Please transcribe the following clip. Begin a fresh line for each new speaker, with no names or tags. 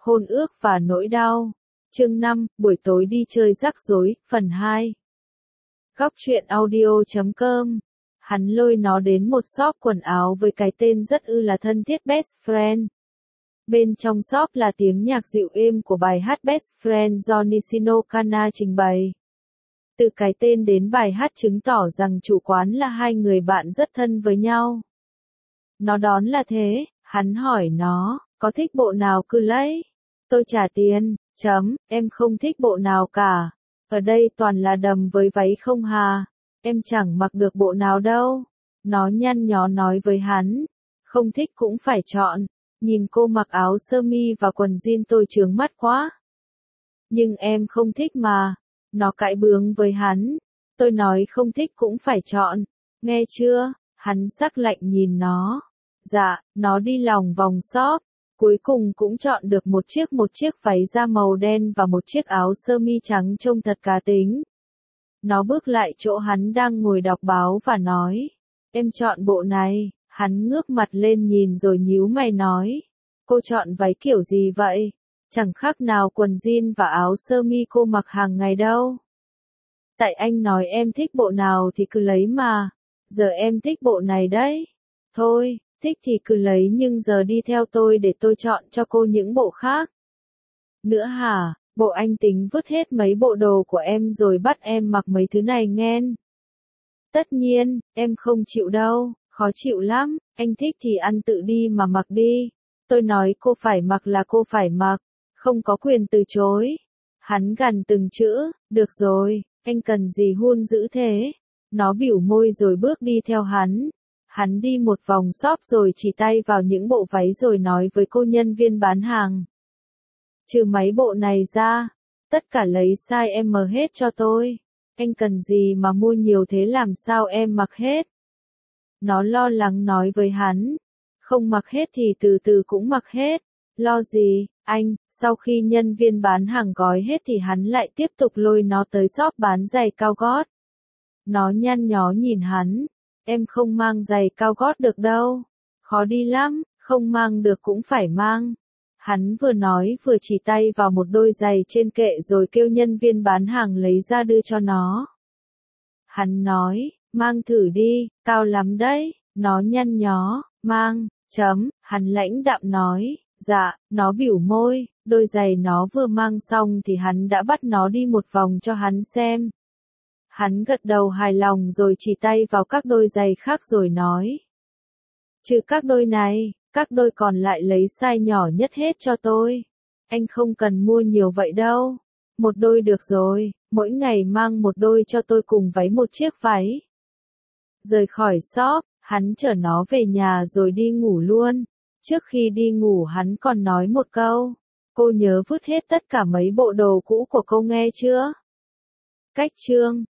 Hôn ước và nỗi đau. Chương 5, buổi tối đi chơi rắc rối, phần 2. Góc truyện audio.com. Hắn lôi nó đến một shop quần áo với cái tên rất là thân thiết Best Friend. Bên trong shop là tiếng nhạc dịu êm của bài hát Best Friend do Nishino Kana trình bày. Từ cái tên đến bài hát chứng tỏ rằng chủ quán là hai người bạn rất thân với nhau. Nó đón là thế, hắn hỏi nó, có thích bộ nào cứ lấy. Tôi trả tiền, em không thích bộ nào cả. Ở đây toàn là đầm với váy không hà. Em chẳng mặc được bộ nào đâu. Nó nhăn nhó nói với hắn. Không thích cũng phải chọn. Nhìn cô mặc áo sơ mi và quần jean tôi chướng mắt quá. Nhưng em không thích mà. Nó cãi bướng với hắn. Tôi nói không thích cũng phải chọn. Nghe chưa? Hắn sắc lạnh nhìn nó. Dạ, nó đi lòng vòng shop. Cuối cùng cũng chọn được một chiếc váy da màu đen và một chiếc áo sơ mi trắng trông thật cá tính. Nó bước lại chỗ hắn đang ngồi đọc báo và nói. Em chọn bộ này. Hắn ngước mặt lên nhìn rồi nhíu mày nói. Cô chọn váy kiểu gì vậy? Chẳng khác nào quần jean và áo sơ mi cô mặc hàng ngày đâu. Tại anh nói em thích bộ nào thì cứ lấy mà. Giờ em thích bộ này đấy. Thôi, thích thì cứ lấy nhưng giờ đi theo tôi để tôi chọn cho cô những bộ khác. Nữa hả, bộ anh tính vứt hết mấy bộ đồ của em rồi bắt em mặc mấy thứ này nghen. Tất nhiên, em không chịu đâu, khó chịu lắm, anh thích thì ăn tự đi mà mặc đi. Tôi nói cô phải mặc là cô phải mặc, không có quyền từ chối. Hắn gằn từng chữ, được rồi, anh cần gì hôn dữ thế. Nó bỉu môi rồi bước đi theo hắn. Hắn đi một vòng shop rồi chỉ tay vào những bộ váy rồi nói với cô nhân viên bán hàng. Trừ mấy bộ này ra, tất cả lấy size M hết cho tôi. Anh cần gì mà mua nhiều thế làm sao em mặc hết? Nó lo lắng nói với hắn. Không mặc hết thì từ từ cũng mặc hết. Lo gì, anh? Sau khi nhân viên bán hàng gói hết thì hắn lại tiếp tục lôi nó tới shop bán giày cao gót. Nó nhăn nhó nhìn hắn. Em không mang giày cao gót được đâu. Khó đi lắm, không mang được cũng phải mang. Hắn vừa nói vừa chỉ tay vào một đôi giày trên kệ rồi kêu nhân viên bán hàng lấy ra đưa cho nó. Hắn nói, mang thử đi, cao lắm đấy. Nó nhăn nhó, mang, hắn lãnh đạm nói, dạ, nó bỉu môi, đôi giày nó vừa mang xong thì hắn đã bắt nó đi một vòng cho hắn xem. Hắn gật đầu hài lòng rồi chỉ tay vào các đôi giày khác rồi nói. Trừ các đôi này, các đôi còn lại lấy size nhỏ nhất hết cho tôi. Anh không cần mua nhiều vậy đâu. Một đôi được rồi, mỗi ngày mang một đôi cho tôi cùng váy một chiếc váy. Rời khỏi shop, hắn chở nó về nhà rồi đi ngủ luôn. Trước khi đi ngủ hắn còn nói một câu. Cô nhớ vứt hết tất cả mấy bộ đồ cũ của cô nghe chưa? Cách chương